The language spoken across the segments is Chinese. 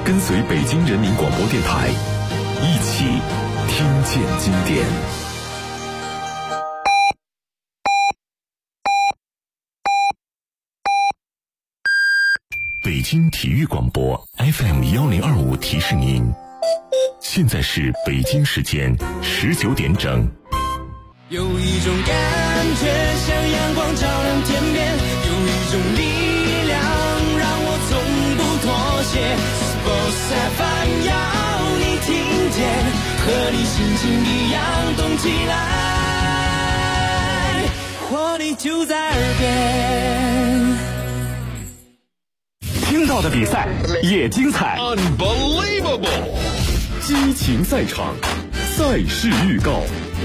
跟随北京人民广播电台，一起听见经典。北京体育广播 FM1025提示您，现在是北京时间19点整。 有一种感觉像阳光照亮天边，有一种力量让我从不妥协。Sports FM 要你听见，和你心情一样动起来，活力就在耳边。 听到的比赛也精彩 Unbelievable， 激情赛场，赛事预告。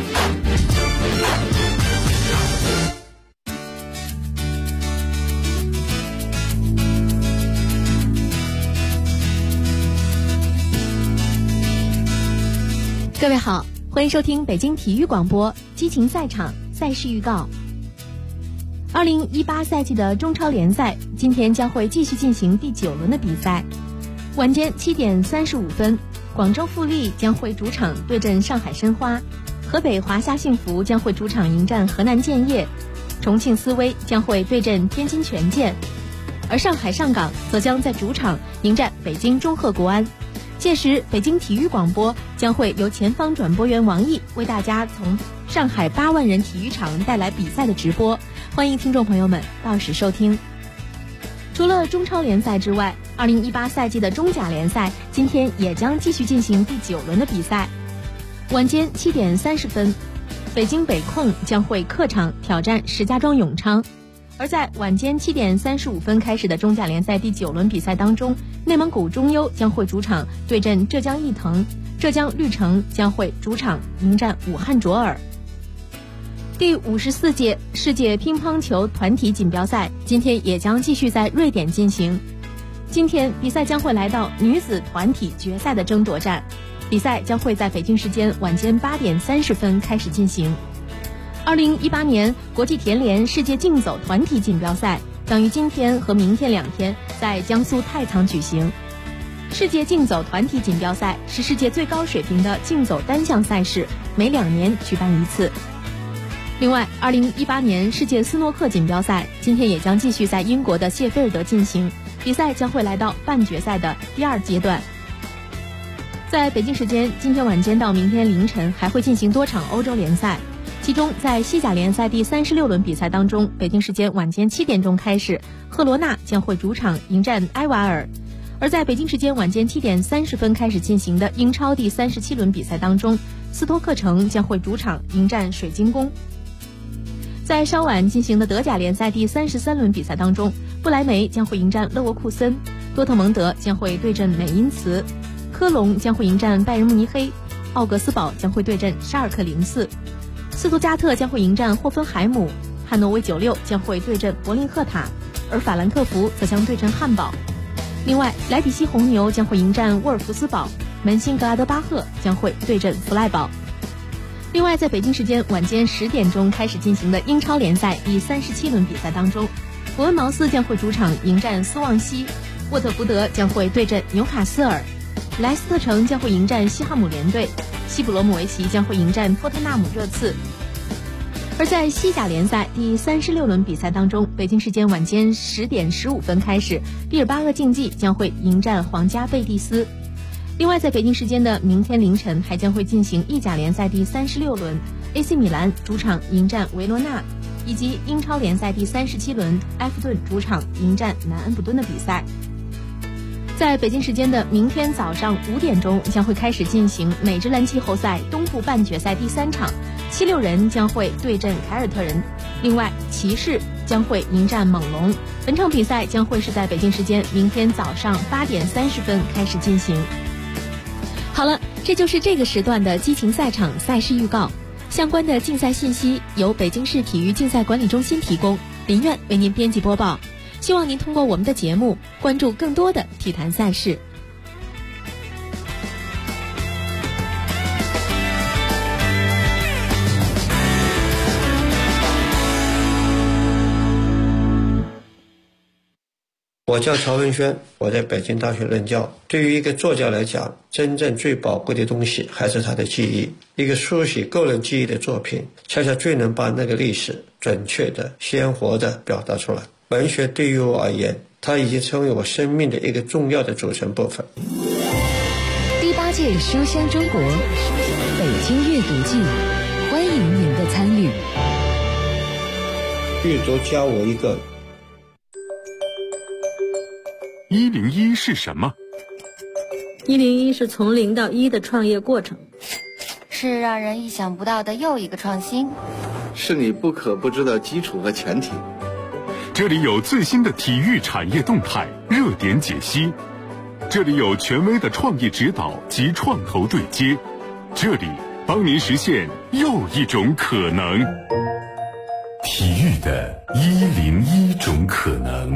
各位好，欢迎收听北京体育广播激情赛场赛事预告。2018赛季的中超联赛今天将会继续进行第9轮的比赛。晚间7点35分，广州富力将会主场对阵上海申花，河北华夏幸福将会主场迎战河南建业，重庆斯威将会对阵天津权健，而上海上港则将在主场迎战北京中赫国安。届时北京体育广播将会由前方转播员王毅为大家从上海8万人体育场带来比赛的直播，欢迎听众朋友们到时收听。除了中超联赛之外，2018赛季的中甲联赛今天也将继续进行第9轮的比赛。晚间7点30分，北京北控将会客场挑战石家庄永昌。而在晚间7点35分开始的中甲联赛第9轮比赛当中，内蒙古中优将会主场对阵浙江毅腾，浙江绿城将会主场迎战武汉卓尔。第54届世界乒乓球团体锦标赛今天也将继续在瑞典进行。今天比赛将会来到女子团体决赛的争夺战，比赛将会在北京时间晚间8点30分开始进行。2018年国际田联世界竞走团体锦标赛将于今天和明天2天在江苏太仓举行。世界竞走团体锦标赛是世界最高水平的竞走单项赛事，每2年举办一次。另外，2018年世界斯诺克锦标赛今天也将继续在英国的谢菲尔德进行，比赛将会来到半决赛的第2阶段。在北京时间今天晚间到明天凌晨还会进行多场欧洲联赛，其中在西甲联赛第36轮比赛当中，北京时间晚间7点钟开始，赫罗纳将会主场迎战埃瓦尔。而在北京时间晚间7点30分开始进行的英超第37轮比赛当中，斯托克城将会主场迎战水晶宫。在稍晚进行的德甲联赛第33轮比赛当中，不莱梅将会迎战勒沃库森，多特蒙德将会对阵美因茨，科隆将会迎战拜仁慕尼黑，奥格斯堡将会对阵沙尔克04，斯图加特将会迎战霍芬海姆，汉诺威96将会对阵柏林赫塔，而法兰克福则将对阵汉堡。另外，莱比锡红牛将会迎战沃尔夫斯堡，门兴格拉德巴赫将会对阵弗赖堡。另外，在北京时间晚间10点钟开始进行的英超联赛第37轮比赛当中，伯恩茅斯将会主场迎战斯旺西，沃特福德将会对阵纽卡斯尔，莱斯特城将会迎战西汉姆联队，西普罗姆维奇将会迎战托特纳姆热刺。而在西甲联赛第36轮比赛当中，北京时间晚间10点15分开始，毕尔巴鄂竞技将会迎战皇家贝蒂斯。另外，在北京时间的明天凌晨还将会进行意甲联赛第36轮 AC 米兰主场迎战维罗纳，以及英超联赛第37轮埃弗顿主场迎战南安普敦的比赛。在北京时间的明天早上5点钟将会开始进行美职篮季后赛东部半决赛第3场，76人将会对阵凯尔特人，另外骑士将会迎战猛龙。本场比赛将会是在北京时间明天早上8点30分开始进行。好了，这就是这个时段的激情赛场赛事预告。相关的竞赛信息由北京市体育竞赛管理中心提供，林苑为您编辑播报。希望您通过我们的节目关注更多的体坛赛事。 我叫曹文轩，我在北京大学任教。对于一个作家来讲，真正最宝贵的东西还是他的记忆。一个书写个人记忆的作品，恰恰最能把那个历史准确的、鲜活的表达出来。文学对于我而言，它已经成为我生命的一个重要的组成部分。 第8届书香中国北京阅读季，欢迎您的参与。 阅读教我一个。 101是什么 ？101是从0到1的创业过程， 是让人意想不到的又一个创新， 是你不可不知的基础和前提。 这里有最新的体育产业动态、热点解析，这里有权威的创业指导及创投对接，这里帮您实现又一种可能。体育的101种可能。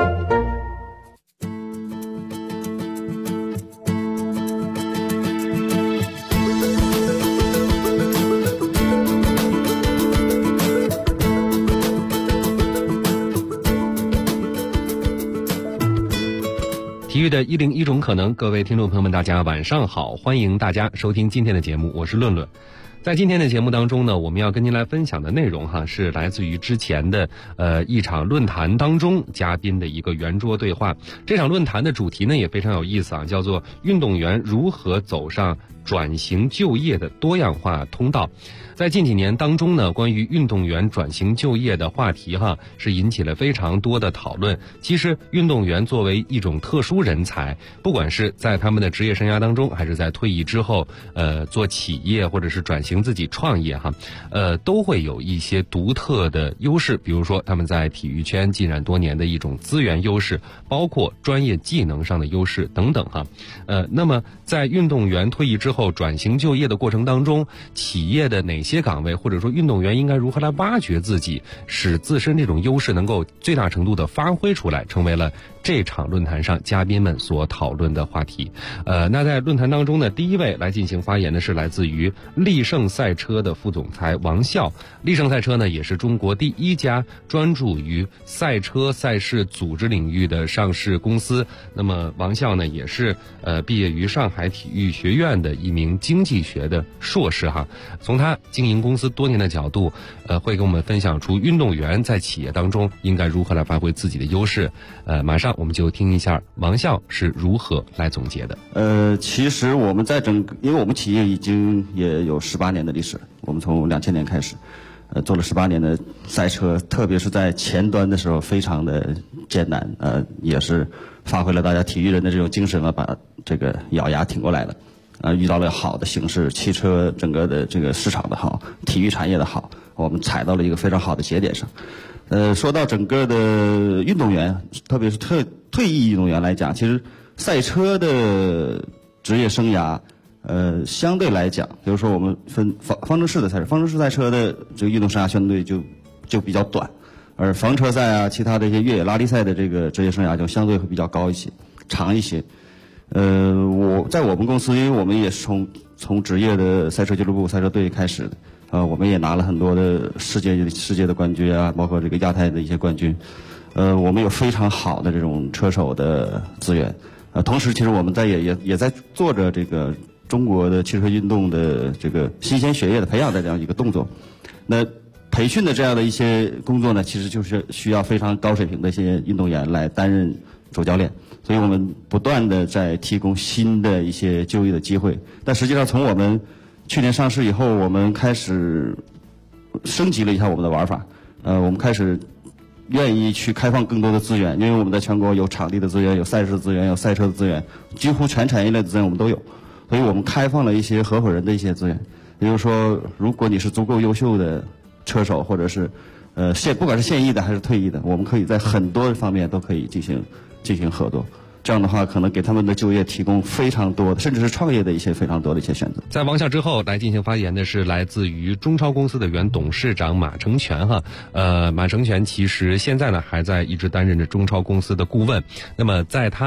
体育的101种可能，各位听众朋友们，大家晚上好，欢迎大家收听今天的节目，我是论论。在今天的节目当中呢，我们要跟您来分享的内容是来自于之前的一场论坛当中嘉宾的一个圆桌对话。这场论坛的主题呢也非常有意思叫做运动员如何走上转型就业的多样化通道。在近几年当中呢，关于运动员转型就业的话题是引起了非常多的讨论。其实运动员作为一种特殊人才，不管是在他们的职业生涯当中，还是在退役之后做企业或者是转型自己创业都会有一些独特的优势。比如说他们在体育圈浸染多年的一种资源优势，包括专业技能上的优势等等那么在运动员退役之后转型就业的过程当中，企业的哪些岗位，或者说运动员应该如何来挖掘自己，使自身这种优势能够最大程度的发挥出来，成为了这场论坛上嘉宾们所讨论的话题。那在论坛当中呢，第一位来进行发言的是来自于力胜赛车的副总裁王笑。力胜赛车呢也是中国第1家专注于赛车赛事组织领域的上市公司。那么王笑呢也是毕业于上海体育学院的一名经济学的硕士从他经营公司多年的角度，会跟我们分享出运动员在企业当中应该如何来发挥自己的优势。马上我们就听一下王笑是如何来总结的。 其实我们在因为我们企业已经也有18年的历史，我们从2000年开始，做了18年的赛车，特别是在前端的时候非常的艰难，也是发挥了大家体育人的这种精神把这个咬牙挺过来了。遇到了好的形势，汽车整个的这个市场的好，体育产业的好，我们踩到了一个非常好的节点上。说到整个的运动员，特别是退役运动员来讲，其实赛车的职业生涯，相对来讲，比如说我们分方程式的赛车，方程式赛车的这个运动生涯相对就比较短，而房车赛其他的一些越野拉力赛的这个职业生涯就相对会比较高一些，长一些。在我们公司，因为我们也是从职业的赛车俱乐部、赛车队开始的，我们也拿了很多的世界的冠军包括这个亚太的一些冠军，我们有非常好的这种车手的资源，同时其实我们也在做着这个中国的汽车运动的这个新鲜血液的培养的这样一个动作。那培训的这样的一些工作呢，其实就是需要非常高水平的一些运动员来担任主教练，所以我们不断的在提供新的一些就业的机会。但实际上从我们去年上市以后，我们开始升级了一下我们的玩法，我们开始愿意去开放更多的资源，因为我们在全国有场地的资源，有赛事资源，有赛车的资源，几乎全产业链的资源我们都有，所以我们开放了一些合伙人的一些资源。也就是说，如果你是足够优秀的车手，或者是不管是现役的还是退役的，我们可以在很多方面都可以进行合作。这样的话，可能给他们的就业提供非常多的，甚至是创业的非常多的一些选择。 在王笑之后来进行发言的是来自于中超公司的原董事长马成全马成全其实现在呢还在一直担任着中超公司的顾问。那么在他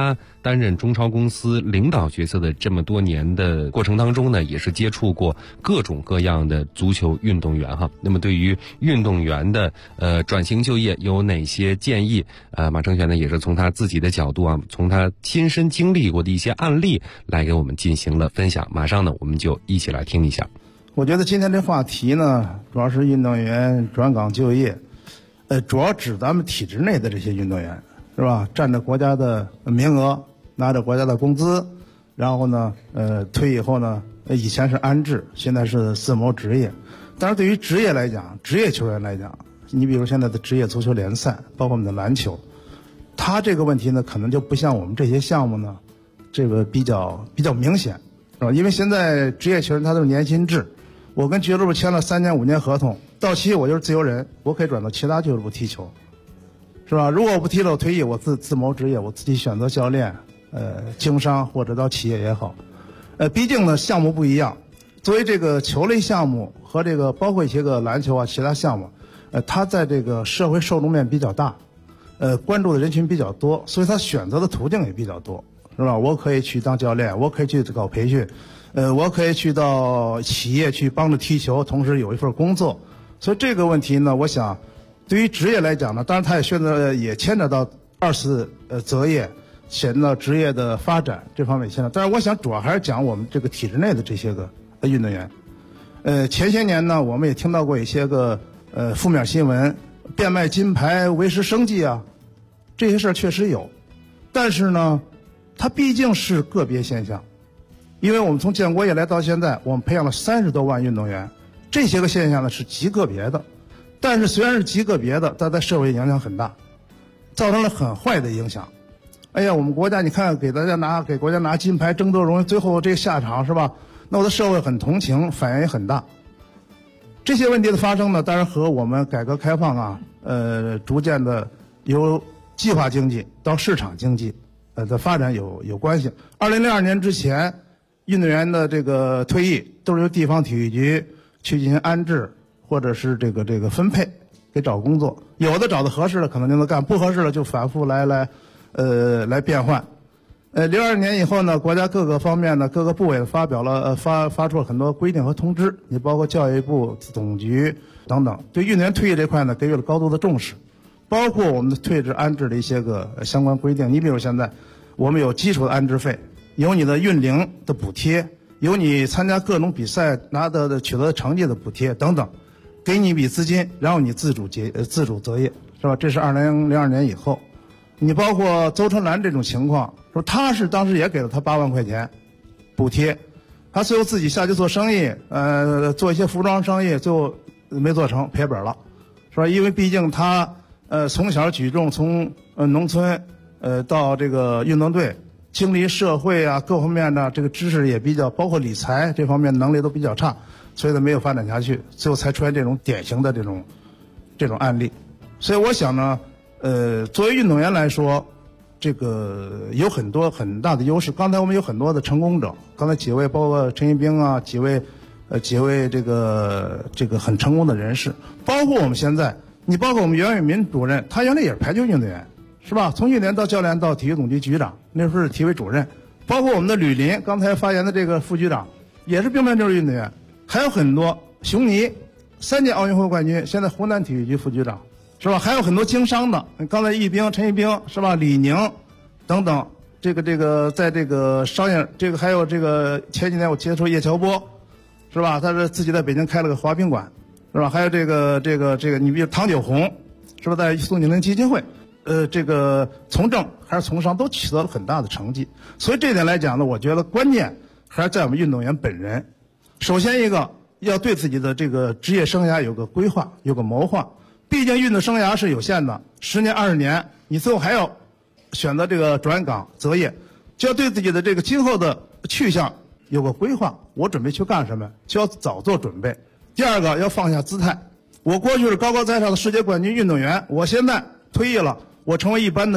担任中超公司领导角色的这么多年的过程当中呢，也是接触过各种各样的足球运动员哈。那么对于运动员的转型就业有哪些建议？马成全呢也是从他自己的角度啊，从他亲身经历过的一些案例来给我们进行了分享。马上呢我们就一起来听一下。 我觉得今天这话题呢，主要是运动员转岗就业，主要指咱们体制内的这些运动员，是吧？占着国家的名额，拿着国家的工资，然后呢，退役后呢，以前是安置，现在是自谋职业。但是对于职业来讲，职业球员来讲，你比如现在的职业足球联赛，包括我们的篮球，他这个问题呢，可能就不像我们这些项目呢，这个比较明显，是吧？因为现在职业球员他都是年薪制。我跟俱乐部签了3年5年合同，到期我就是自由人，我可以转到其他俱乐部踢球，是吧？如果我不踢了，我退役，我自谋职业，我自己选择教练，经商或者到企业也好，毕竟呢项目不一样。作为这个球类项目和这个包括一些个篮球啊其他项目，它在这个社会受众面比较大，关注的人群比较多，所以它选择的途径也比较多，是吧？我可以去当教练，我可以去搞培训。我可以去到企业去帮着踢球，同时有一份工作，所以这个问题呢，我想，对于职业来讲呢，当然它也牵扯到2次择业，牵扯到职业的发展这方面牵扯。但是我想主要还是讲我们这个体制内的这些个运动员。前些年呢，我们也听到过一些个负面新闻，变卖金牌维持生计啊，这些事儿确实有，但是呢，它毕竟是个别现象。因为我们从建国以来到现在，我们培养了30多万运动员，这些个现象呢是极个别的，但是虽然是极个别的，但在社会影响很大，造成了很坏的影响。哎呀，我们国家你看给国家拿金牌争夺荣誉，最后这个下场是吧？那我的社会很同情，反应也很大。这些问题的发生呢，当然和我们改革开放啊，逐渐的由计划经济到市场经济的发展有关系。2002年之前。运动员的这个退役都是由地方体育局去进行安置，或者是这个分配，给找工作。有的找的合适了，可能就能干；不合适了，就反复来变换。02年以后呢，国家各个方面呢，各个部委发出了很多规定和通知，你包括教育部、总局等等，对运动员退役这块呢，给予了高度的重视，包括我们的退职安置的一些个相关规定。你比如现在我们有基础的安置费。有你的运龄的补贴，有你参加各种比赛取得的成绩的补贴等等，给你一笔资金，然后你自主择业，是吧？这是2002年以后。你包括邹春兰这种情况，说他是当时也给了他8万块钱补贴，他最后自己下去做生意，做一些服装生意，最后没做成，赔本了，是吧？因为毕竟他从小举重，从农村到这个运动队。经历社会啊各方面的这个知识也比较，包括理财这方面能力都比较差，所以他没有发展下去，最后才出现这种典型的这种案例。所以我想呢，作为运动员来说，这个有很大的优势。刚才我们有很多的成功者，刚才几位包括陈一冰啊，几位这个很成功的人士，包括我们现在，你包括我们袁伟民主任，他原来也是排球运动员。是吧？从运动员到教练到体育总局局长，那时候是体委主任，包括我们的吕林，刚才发言的这个副局长，也是乒乓球运动员，还有很多熊妮，3届奥运会冠军，现在湖南体育局副局长，是吧？还有很多经商的，刚才陈一冰是吧？李宁等等，这个在这个商业还有前几年我接触叶乔波，是吧？他是自己在北京开了个滑冰馆，是吧？还有你比如唐九红，是吧？在宋庆龄基金会。从政还是从商都取得了很大的成绩，所以这点来讲呢，我觉得关键还是在我们运动员本人。首先一个要对自己的这个职业生涯有个规划，有个谋划。毕竟运动生涯是有限的，10年20年，你最后还要选择这个转岗择业，就要对自己的这个今后的去向有个规划。我准备去干什么，就要早做准备。第二个要放下姿态。我过去是高高在上的世界冠军运动员，我现在退役了。我成为一般的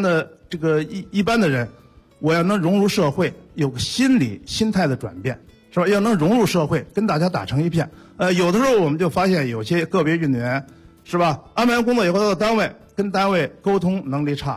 人，我要能融入社会，有个心态的转变，是吧？要能融入社会，跟大家打成一片。有的时候我们就发现有些个别运动员，是吧？安排完工作以后到单位，跟单位沟通能力差，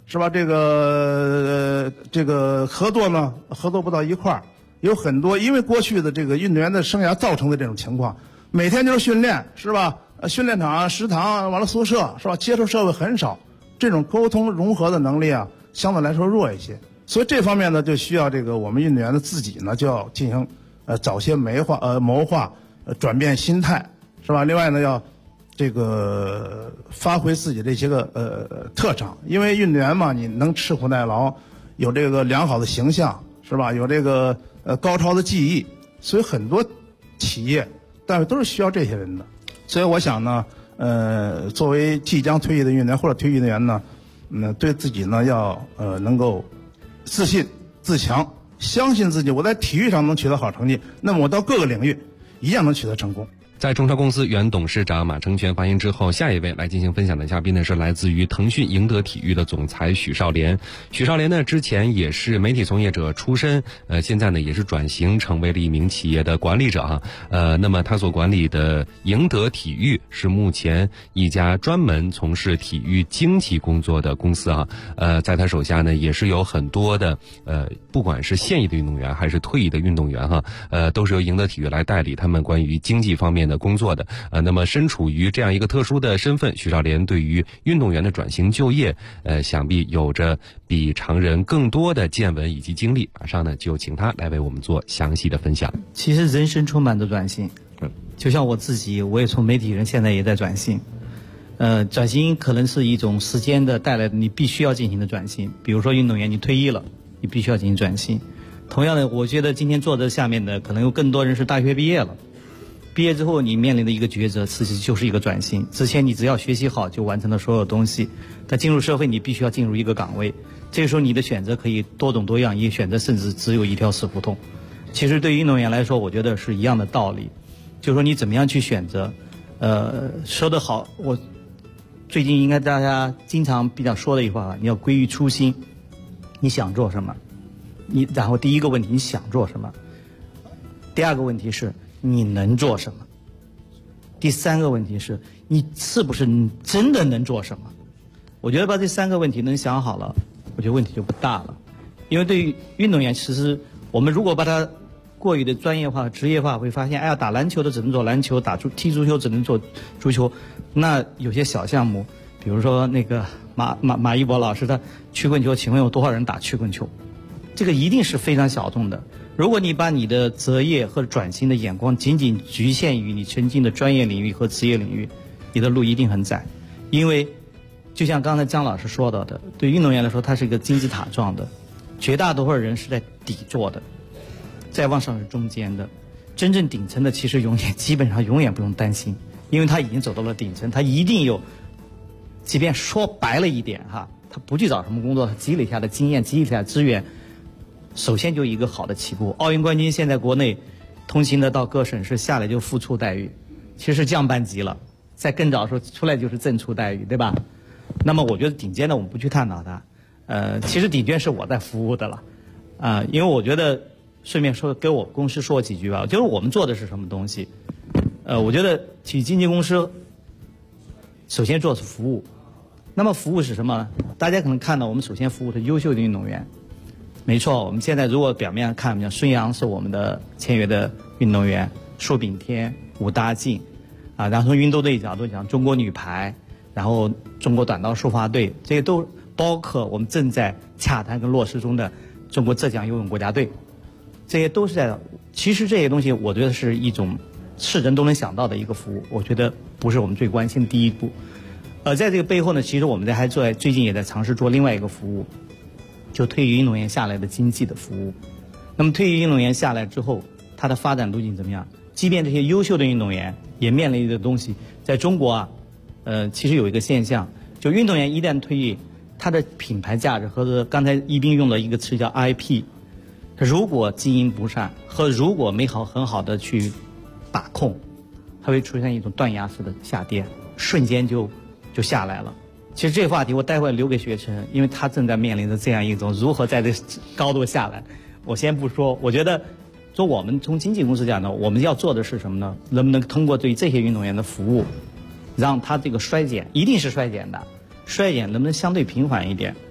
是吧？这个合作呢，合作不到一块儿，有很多因为过去的这个运动员的生涯造成的这种情况，每天就是训练，是吧？训练场、食堂，完了宿舍，是吧？接触社会很少，这种沟通融合的能力啊，相对来说弱一些。所以这方面呢，就需要这个我们运动员的自己呢，就要进行早些谋划，转变心态，是吧？另外呢，要这个发挥自己这些个特长，因为运动员嘛，你能吃苦耐劳，有这个良好的形象，是吧？有这个高超的技艺，所以很多企业单位都是需要这些人的。所以我想呢，作为即将退役的运动员或者退役运动员呢，对自己呢要能够自信自强，相信自己，我在体育上能取得好成绩，那么我到各个领域一样能取得成功。 在中超公司原董事长马成全发言之后，下一位来进行分享的嘉宾呢是来自于腾讯赢得体育的总裁许绍莲。许绍莲呢之前也是媒体从业者出身，现在呢也是转型成为了一名企业的管理者啊。那么他所管理的赢得体育是目前一家专门从事体育经济工作的公司啊。在他手下呢也是有很多的不管是现役的运动员还是退役的运动员哈，都是由赢得体育来代理他们关于经济方面的工作的。那么身处于这样一个特殊的身份，许绍莲对于运动员的转型就业想必有着比常人更多的见闻以及经历。马上呢就请他来为我们做详细的分享。 其实人生充满着转型，就像我自己，我也从媒体人现在也在转型。转型可能是一种时间的带来的你必须要进行的转型，比如说运动员你退役了，你必须要进行转型。同样的，我觉得今天坐在下面的可能有更多人是大学毕业了，毕业之后你面临的一个抉择其实就是一个转型。之前你只要学习好就完成了所有东西，但进入社会你必须要进入一个岗位，这个时候你的选择可以多种多样，也选择甚至只有一条死胡同。其实对于运动员来说，我觉得是一样的道理，就是说你怎么样去选择。说得好，我最近应该大家经常比较说的一句话，你要归于初心，你想做什么，然后第一个问题你想做什么，第二个问题是你能做什么，第三个问题是你是不是真的能做什么。我觉得把这三个问题能想好了，我觉得问题就不大了。因为对于运动员，其实我们如果把它过于的专业化、职业化，会发现，哎呀，打篮球的只能做篮球，踢足球只能做足球。那有些小项目，比如说那个马一博老师的曲棍球，请问有多少人打曲棍球？这个一定是非常小众的。如果你把你的择业和转型的眼光仅仅局限于你曾经的专业领域和职业领域，你的路一定很窄。因为就像刚才姜老师说到的，对运动员来说，它是一个金字塔状的，绝大多数人是在底座的，再往上是中间的，真正顶层的其实基本上永远不用担心，因为他已经走到了顶层，他一定有，即便说白了一点哈，他不去找什么工作，他积累下的经验，积累下的资源，首先就一个好的起步。奥运冠军现在国内通行的到各省市下来就副处待遇，其实降半级了，在更早的时候出来就是正处待遇，对吧？那么我觉得顶尖的我们不去探讨它，其实顶尖是我在服务的了，因为我觉得顺便说给我公司说几句吧，就是我们做的是什么东西。我觉得体育经纪公司首先做的是服务，那么服务是什么呢？大家可能看到我们首先服务的优秀的运动员，没错，我们现在如果表面上看，像孙杨是我们的签约的运动员，苏炳添、武大靖，然后从运动队角度讲，中国女排，然后中国短道速滑队，这些都包括我们正在洽谈跟落实中的中国浙江游泳国家队，这些都是在。其实这些东西我觉得是一种是人都能想到的一个服务，我觉得不是我们最关心的第一步。在这个背后呢，其实我们最近也在尝试做另外一个服务，就退役运动员下来的经济的服务。那么退役运动员下来之后，他的发展路径怎么样？即便这些优秀的运动员也面临的东西，在中国啊，其实有一个现象，就运动员一旦退役，他的品牌价值和刚才一斌用的一个词叫 IP， 如果经营不善和如果没很好的去把控，它会出现一种断崖式的下跌，瞬间就下来了。其实这个话题我待会留给学成，因为他正在面临着这样一种如何在这高度下来。我先不说，我觉得说我们从经纪公司讲呢，我们要做的是什么呢？能不能通过对这些运动员的服务，让他这个衰减一定是衰减的，衰减能不能相对平缓一点？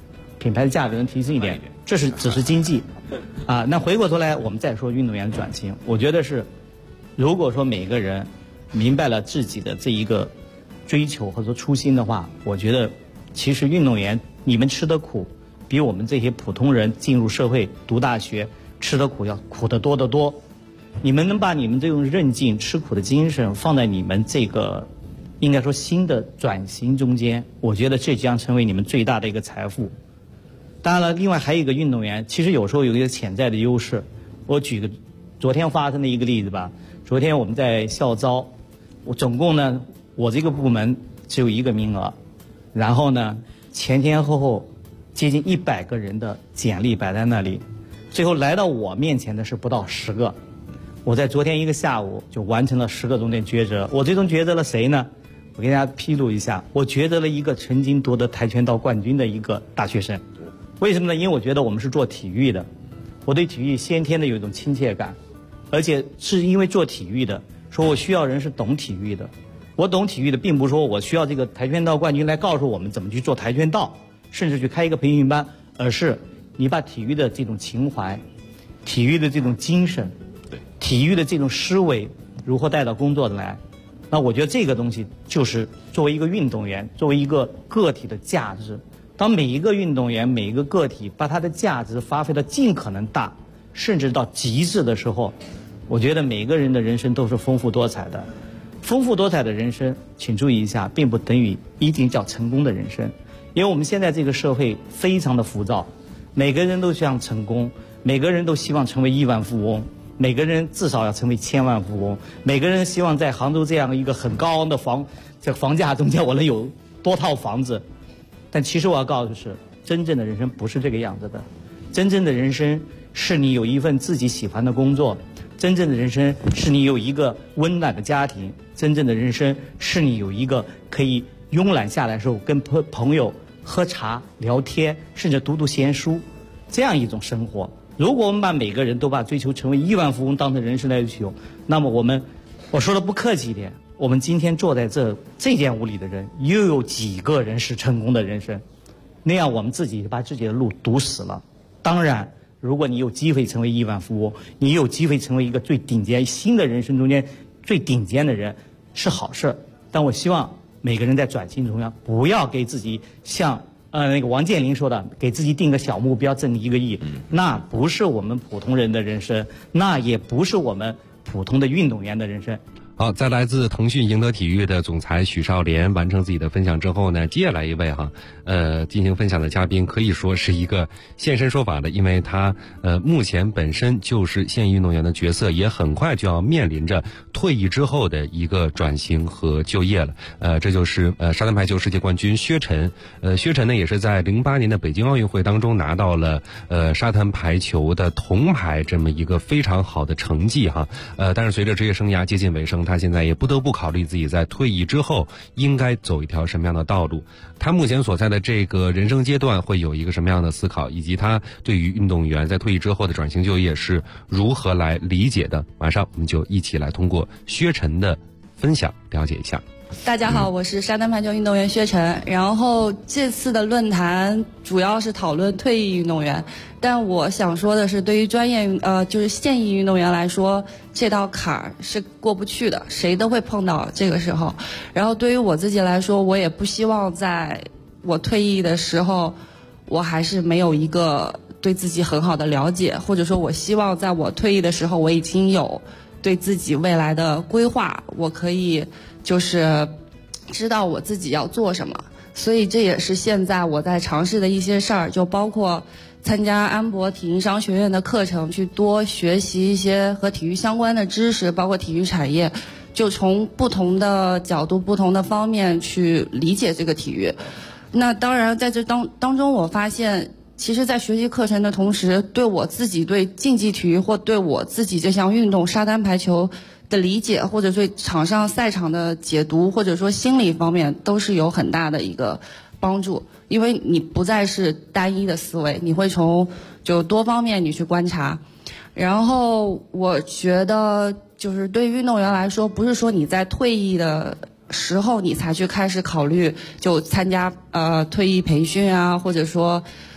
品牌的价值能提升一点，这是只是经济，啊，那回过头来我们再说运动员转型，我觉得是，如果说每个人明白了自己的这一个追求或者说初心的话，我觉得其实运动员你们吃的苦，比我们这些普通人进入社会读大学吃的苦要苦得多得多。你们能把你们这种韧劲、吃苦的精神放在你们这个应该说新的转型中间，我觉得这将成为你们最大的一个财富。当然了，另外还有一个运动员，其实有时候有一个潜在的优势。我举个昨天发生的一个例子吧。昨天我们在校招，我总共呢，我这个部门只有1个名额，然后呢，前后接近100个人的简历摆在那里，最后来到我面前的是不到10个。我在昨天一个下午就完成了10个中间抉择。我最终抉择了谁呢？我给大家披露一下，我抉择了一个曾经夺得跆拳道冠军的一个大学生。为什么呢？因为我觉得我们是做体育的，我对体育先天的有一种亲切感，而且是因为做体育的，说我需要人是懂体育的。我懂体育的，并不是说我需要这个跆拳道冠军来告诉我们怎么去做跆拳道，甚至去开一个培训班，而是你把体育的这种情怀、体育的这种精神、体育的这种思维如何带到工作来。那我觉得这个东西就是作为一个运动员，作为一个个体的价值。当每一个运动员、每一个个体把他的价值发挥到尽可能大，甚至到极致的时候，我觉得每个人的人生都是丰富多彩的。丰富多彩的人生，请注意一下，并不等于一定叫成功的人生。因为我们现在这个社会非常的浮躁，每个人都想成功，每个人都希望成为亿万富翁，每个人至少要成为千万富翁，每个人希望在杭州这样一个很高昂的房价中间我能有多套房子。但其实我要告诉的是，真正的人生不是这个样子的。真正的人生是你有一份自己喜欢的工作，真正的人生是你有一个温暖的家庭，真正的人生是你有一个可以慵懒下来的时候跟朋友喝茶聊天，甚至读闲书，这样一种生活。如果我们把每个人都把追求成为亿万富翁当成人生来追求，那么我说的不客气一点，我们今天坐在这间屋里的人，又有几个人是成功的人生？那样我们自己把自己的路堵死了。当然，如果你有机会成为亿万富翁，你有机会成为一个最顶尖新的人生中间最顶尖的人，是好事。但我希望每个人在转型中不要给自己像那个王健林说的，给自己定个小目标挣1个亿，那不是我们普通人的人生，那也不是我们普通的运动员的人生。 好，在来自腾讯赢得体育的总裁许少莲完成自己的分享之后呢，接下来一位进行分享的嘉宾可以说是一个现身说法的，因为他目前本身就是现役运动员的角色，也很快就要面临着退役之后的一个转型和就业了。这就是沙滩排球世界冠军薛晨。薛晨呢也是在08年的北京奥运会当中拿到了沙滩排球的铜牌这么一个非常好的成绩但是随着职业生涯接近尾声，他现在也不得不考虑自己在退役之后应该走一条什么样的道路。他目前所在的这个人生阶段会有一个什么样的思考，以及他对于运动员在退役之后的转型就业是如何来理解的。马上我们就一起来通过薛晨的分享了解一下。 大家好，我是沙滩排球运动员薛晨。然后这次的论坛主要是讨论退役运动员，但我想说的是，对于就是现役运动员来说，这道坎儿是过不去的，谁都会碰到这个时候。然后对于我自己来说，我也不希望在我退役的时候，我还是没有一个对自己很好的了解，或者说我希望在我退役的时候，我已经有对自己未来的规划，我可以就是知道我自己要做什么。所以这也是现在我在尝试的一些事儿，就包括参加安博体育商学院的课程，去多学习一些和体育相关的知识，包括体育产业，就从不同的角度、不同的方面去理解这个体育。那当然在这当中我发现，其实在学习课程的同时，对我自己对竞技体育或对我自己这项运动沙滩排球的理解，或者说场上赛场的解读，或者说心理方面，都是有很大的一个帮助。因为你不再是单一的思维，你会从就多方面你去观察。然后我觉得就是对运动员来说，不是说你在退役的时候你才去开始考虑就参加退役培训啊，或者说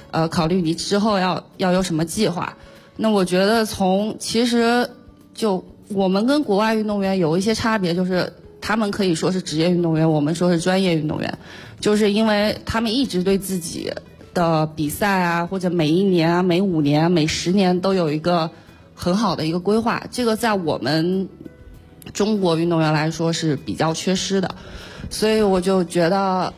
考虑你之后要有什么计划。那我觉得其实就我们跟国外运动员有一些差别，就是他们可以说是职业运动员，我们说是专业运动员，就是因为他们一直对自己的比赛啊，或者每一年啊、每5年、每10年都有一个很好的一个规划，这个在我们中国运动员来说是比较缺失的。所以我就觉得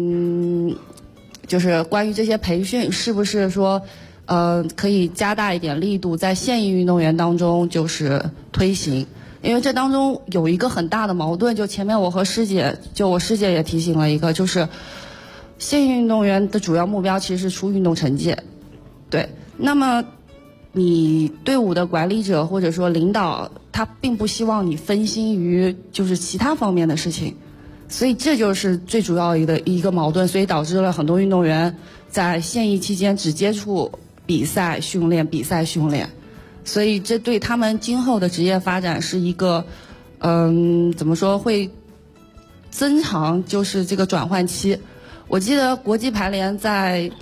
就是关于这些培训是不是说可以加大一点力度，在现役运动员当中就是推行。因为这当中有一个很大的矛盾，就前面我师姐也提醒了一个，就是现役运动员的主要目标其实是出运动成绩。对，那么你队伍的管理者或者说领导，他并不希望你分心于就是其他方面的事情，所以这就是最主要的一个矛盾，所以导致了很多运动员在现役期间只接触比赛训练，所以这对他们今后的职业发展是一个怎么说，会增长就是这个转换期。我记得国际排联在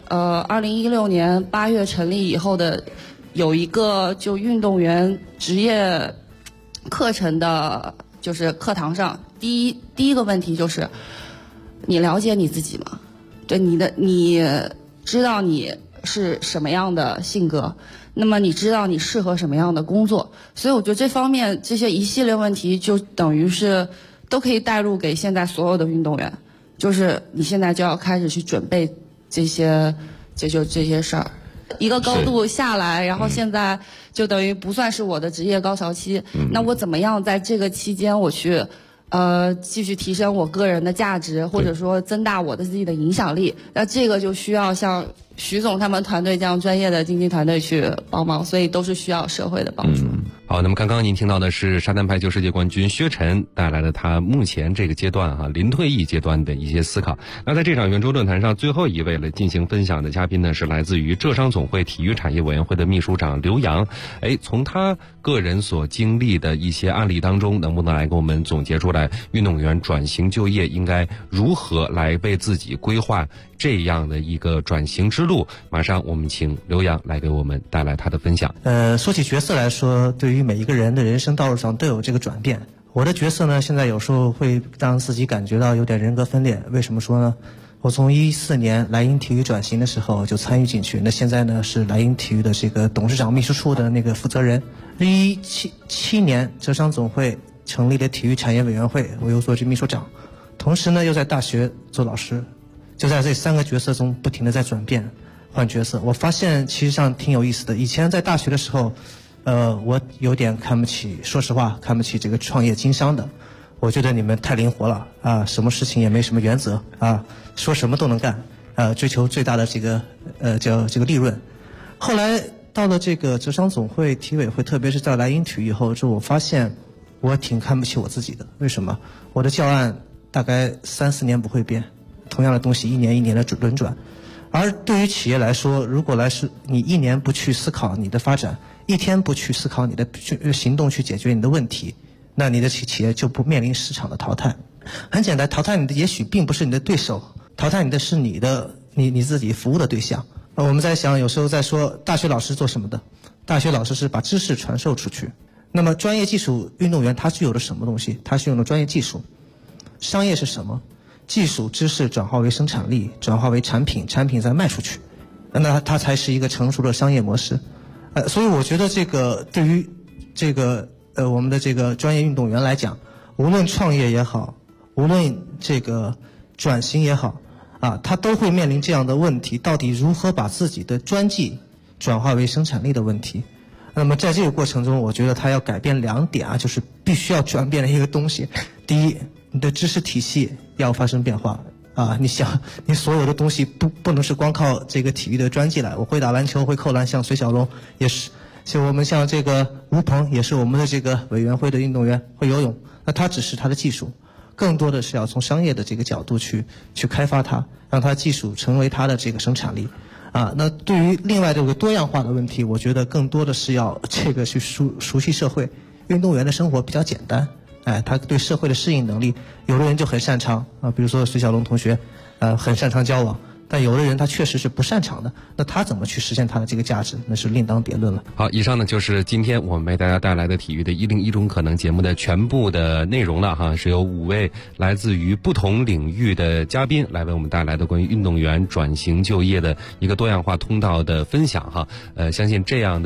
2016年8月成立以后的有一个就运动员职业课程的就是课堂上，第一个问题就是你了解你自己吗？对，你知道你是什么样的性格，那么你知道你适合什么样的工作。所以我觉得这方面这些一系列问题就等于是都可以带入给现在所有的运动员，就是你现在就要开始去准备这些事儿。一个高度下来，然后现在就等于不算是我的职业高潮期，那我怎么样在这个期间我去继续提升我个人的价值，或者说增大我的自己的影响力，那这个就需要像徐总他们团队这样专业的经纪团队去帮忙，所以都是需要社会的帮助。 好，那么刚刚您听到的是沙滩排球世界冠军薛晨带来的他目前这个阶段临退役阶段的一些思考。那在这场圆桌论坛上，最后一位来进行分享的嘉宾呢，是来自于浙商总会体育产业委员会的秘书长刘洋。从他个人所经历的一些案例当中，能不能来给我们总结出来运动员转型就业应该如何来为自己规划这样的一个转型之路？马上我们请刘洋来给我们带来他的分享。 说起角色来说，对于每一个人的人生道路上都有这个转变。我的角色呢，现在有时候会让自己感觉到有点人格分裂。为什么说呢？我从14年莱茵体育转型的时候就参与进去，那现在呢是莱茵体育的这个董事长秘书处的那个负责人。17年浙商总会成立了体育产业委员会，我又做这秘书长，同时呢又在大学做老师，就在这3个角色中不停地在转变换角色。我发现其实上挺有意思的。以前在大学的时候我有点看不起，说实话看不起这个创业经商的，我觉得你们太灵活了啊，什么事情也没什么原则啊，说什么都能干，追求最大的这个叫这个利润。后来到了这个浙商总会体委会，特别是在莱茵体育以后，我发现我挺看不起我自己的。为什么？我的教案大概3-4年不会变，同样的东西一年一年的轮转。而对于企业来说，如果你1年不去思考你的发展，1天不去思考你的行动去解决你的问题，那你的企业就不面临市场的淘汰。很简单，淘汰你的也许并不是你的对手，淘汰你的是你自己服务的对象。我们在想，有时候在说大学老师做什么的？大学老师是把知识传授出去。那么专业技术运动员他具有了什么东西？他具有了专业技术。商业是什么？技术知识转化为生产力，转化为产品，产品再卖出去，那它才是一个成熟的商业模式。所以我觉得这个对于这个我们的这个专业运动员来讲，无论创业也好，无论这个转型也好他都会面临这样的问题，到底如何把自己的专技转化为生产力的问题。那么在这个过程中，我觉得他要改变2点就是必须要转变的一个东西。第一，你的知识体系要发生变化你想，你所有的东西不能是光靠这个体育的专技来。我会打篮球，会扣篮，像隋小龙也是，就我们像这个吴鹏也是我们的这个委员会的运动员，会游泳，那他只是他的技术，更多的是要从商业的这个角度去开发它，让它技术成为它的这个生产力那对于另外这个多样化的问题，我觉得更多的是要这个去熟悉社会。运动员的生活比较简单，他对社会的适应能力，有的人就很擅长比如说隋小龙同学很擅长交往， 但有的人他确实是不擅长的，那他怎么去实现他的这个价值，那是另当别论了。 好，以上呢就是今天我们为大家带来的体育的101种可能节目的全部的内容了哈，是由5位来自于不同领域的嘉宾来为我们带来的关于运动员转型就业的一个多样化通道的分享哈。相信这样的